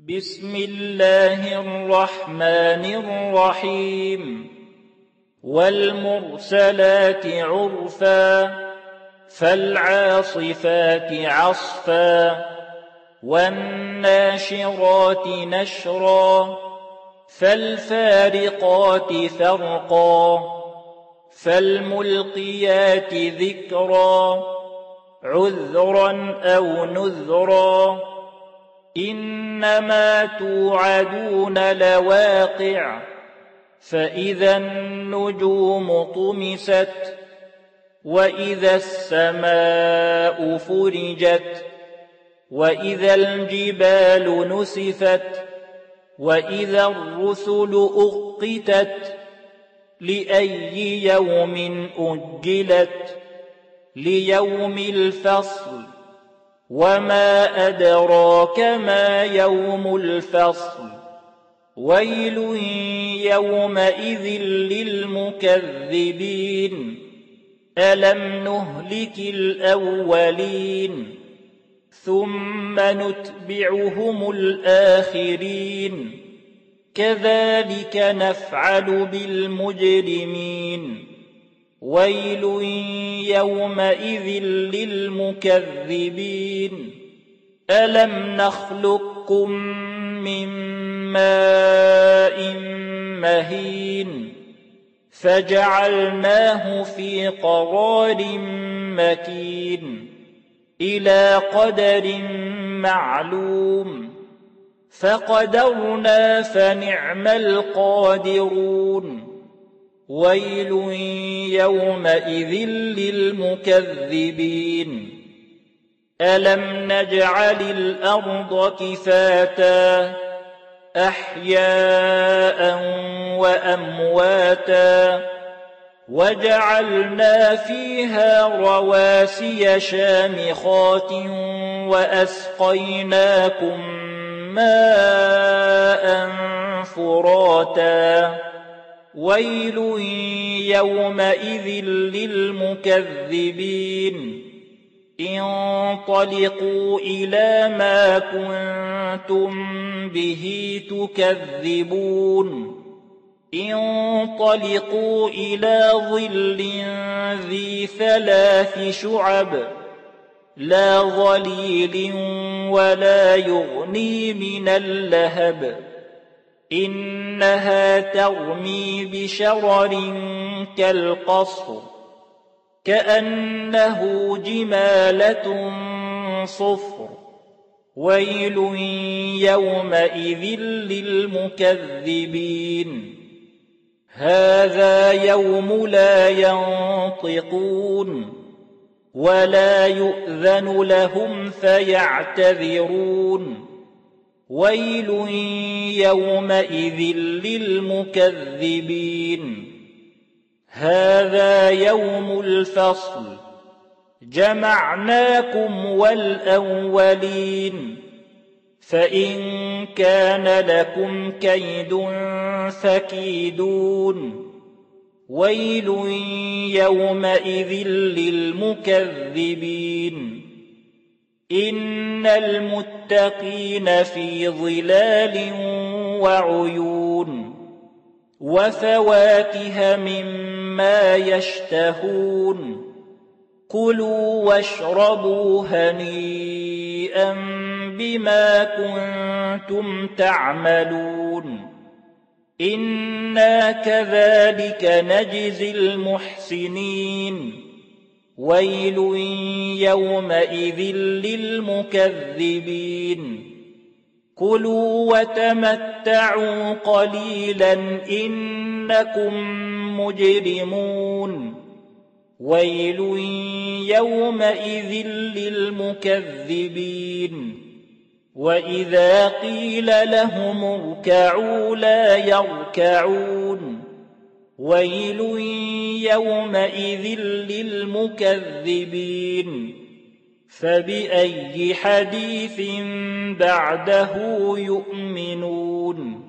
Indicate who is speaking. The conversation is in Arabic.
Speaker 1: بسم الله الرحمن الرحيم والمرسلات عرفا فالعاصفات عصفا والناشرات نشرا فالفارقات فرقا فالملقيات ذكرا عذرا أو نذرا إنما توعدون لواقع فإذا النجوم طمست وإذا السماء فرجت وإذا الجبال نسفت وإذا الرسل أقتت لأي يوم أجلت ليوم الفصل وما أدراك ما يوم الفصل ويل يومئذ للمكذبين ألم نهلك الأولين ثم نتبعهم الآخرين كذلك نفعل بالمجرمين ويل يومئذ للمكذبين ألم نخلقكم من ماء مهين فجعلناه في قرار مكين إلى قدر معلوم فقدرنا فنعم القادرون ويل يومئذ للمكذبين ألم نجعل الأرض كفاتا أحياء وأمواتا وجعلنا فيها رواسي شامخات وأسقيناكم ماء فراتا ويل يومئذ للمكذبين انطلقوا إلى ما كنتم به تكذبون انطلقوا إلى ظل ذي 3 شعب لا ظليل ولا يغني من اللهب إنها ترمي بشرر كالقصر كأنه جمالة صفر ويل يومئذ للمكذبين هذا يوم لا ينطقون ولا يؤذن لهم فيعتذرون ويل يومئذ للمكذبين هذا يوم الفصل جمعناكم والأولين فإن كان لكم كيد فكيدون ويل يومئذ للمكذبين إن المتقين في ظلال وعيون وفواكه مما يشتهون كلوا واشربوا هنيئا بما كنتم تعملون إنا كذلك نجزي المحسنين ويل يومئذ للمكذبين كلوا وتمتعوا قليلا إنكم مجرمون ويل يومئذ للمكذبين وإذا قيل لهم اركعوا لا يركعون ويل يومئذ للمكذبين فبأي حديث بعده يؤمنون